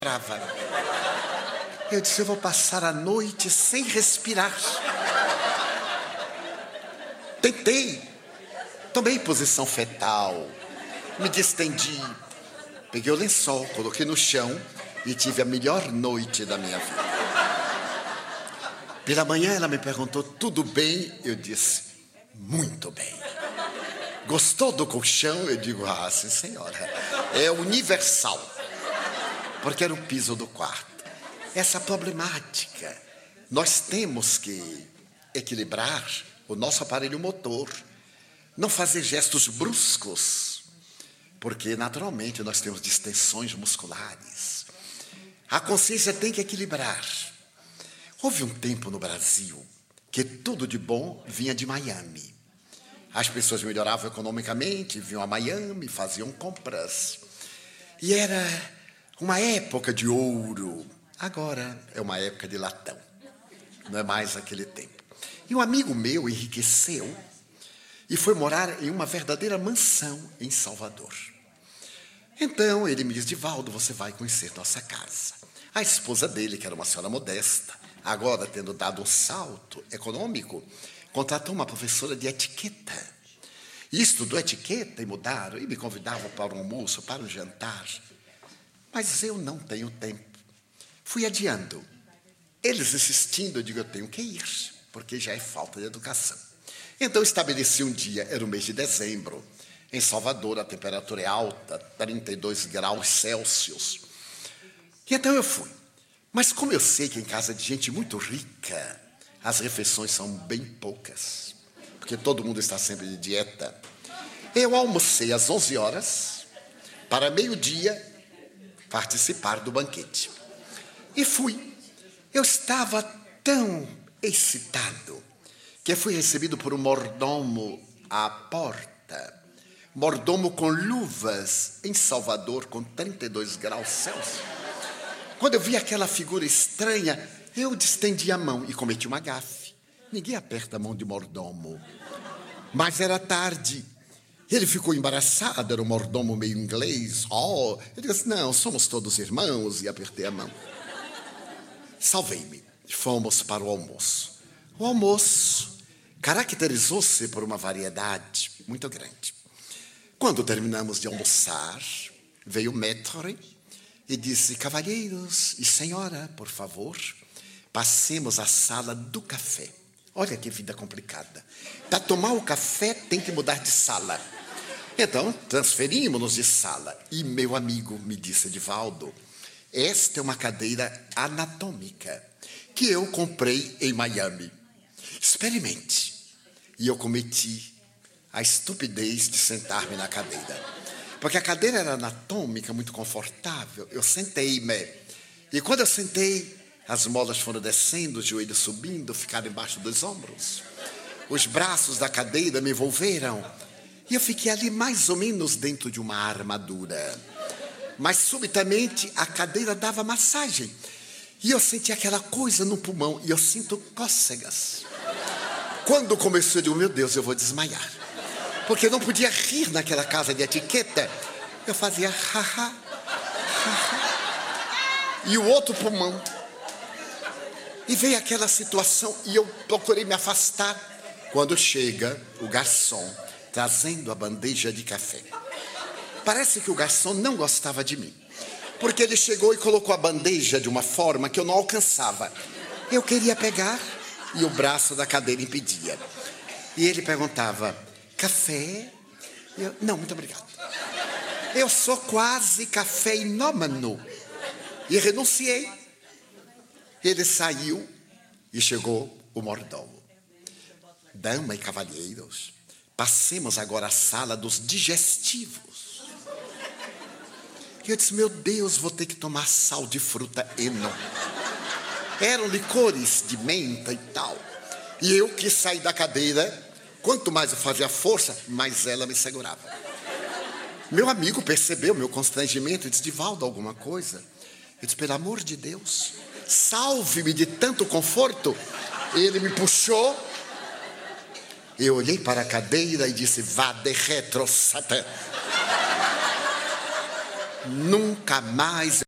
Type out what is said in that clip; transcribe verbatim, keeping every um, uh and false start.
brava. Eu disse, eu vou passar a noite sem respirar. Tentei. Tomei posição fetal. Me distendi. Peguei o lençol, coloquei no chão e tive a melhor noite da minha vida. Pela manhã ela me perguntou, tudo bem? Eu disse, muito bem. Gostou do colchão? Eu digo, ah, sim senhora. É universal. Porque era o piso do quarto. Essa problemática. Nós temos que equilibrar o nosso aparelho motor. Não fazer gestos bruscos. Porque, naturalmente, nós temos distensões musculares. A consciência tem que equilibrar. Houve um tempo no Brasil que tudo de bom vinha de Miami. As pessoas melhoravam economicamente, vinham a Miami, faziam compras. E era uma época de ouro. Agora é uma época de latão. Não é mais aquele tempo. E um amigo meu enriqueceu e foi morar em uma verdadeira mansão em Salvador. Então ele me disse, Divaldo, você vai conhecer nossa casa. A esposa dele, que era uma senhora modesta, agora tendo dado um salto econômico, contratou uma professora de etiqueta. E estudou etiqueta e mudaram, e me convidavam para o almoço, para o jantar. Mas eu não tenho tempo. Fui adiando. Eles insistindo, eu digo, eu tenho que ir, porque já é falta de educação. Então estabeleci um dia, era o mês de dezembro, em Salvador a temperatura é alta, trinta e dois graus Celsius. E então eu fui. Mas como eu sei que em casa de gente muito rica, as refeições são bem poucas, porque todo mundo está sempre de dieta, eu almocei às onze horas, para meio-dia, participar do banquete. E fui. Eu estava tão excitado que fui recebido por um mordomo à porta. Mordomo com luvas em Salvador, com trinta e dois graus Celsius. Quando eu vi aquela figura estranha, eu distendi a mão e cometi uma gafe. Ninguém aperta a mão de mordomo. Mas era tarde. Ele ficou embaraçado, era um mordomo meio inglês. Oh, eu disse, não, somos todos irmãos, e apertei a mão. Salvei-me. Fomos para o almoço. O almoço caracterizou-se por uma variedade muito grande. Quando terminamos de almoçar, veio o maître e disse, cavalheiros e senhora, por favor, passemos à sala do café. Olha que vida complicada. Para tomar o café tem que mudar de sala. Então, transferimos-nos de sala. E meu amigo me disse, Divaldo, esta é uma cadeira anatômica que eu comprei em Miami. Experimente. E eu cometi a estupidez de sentar-me na cadeira. Porque a cadeira era anatômica, muito confortável. Eu sentei-me. E quando eu sentei, as molas foram descendo, os joelhos subindo, ficaram embaixo dos ombros. Os braços da cadeira me envolveram. E eu fiquei ali mais ou menos dentro de uma armadura. Mas subitamente a cadeira dava massagem. E eu senti aquela coisa no pulmão. E eu sinto cócegas. Quando começou, eu digo, meu Deus, eu vou desmaiar. Porque eu não podia rir naquela casa de etiqueta. Eu fazia haha, haha. E o outro pulmão. E veio aquela situação e eu procurei me afastar. Quando chega o garçom trazendo a bandeja de café. Parece que o garçom não gostava de mim. Porque ele chegou e colocou a bandeja de uma forma que eu não alcançava. Eu queria pegar e o braço da cadeira impedia. E ele perguntava, café? Eu, não, muito obrigado. Eu sou quase cafeinômano. E renunciei. Ele saiu e chegou o mordomo. Dama e cavalheiros, passemos agora à sala dos digestivos. E eu disse, meu Deus, vou ter que tomar sal de fruta eno. Eram licores de menta e tal. E eu quis sair da cadeira. Quanto mais eu fazia força, mais ela me segurava. Meu amigo percebeu meu constrangimento e disse, Divaldo, alguma coisa? Eu disse, pelo amor de Deus, salve-me de tanto conforto. Ele me puxou. Eu olhei para a cadeira e disse, vá de retro, Satã. Nunca mais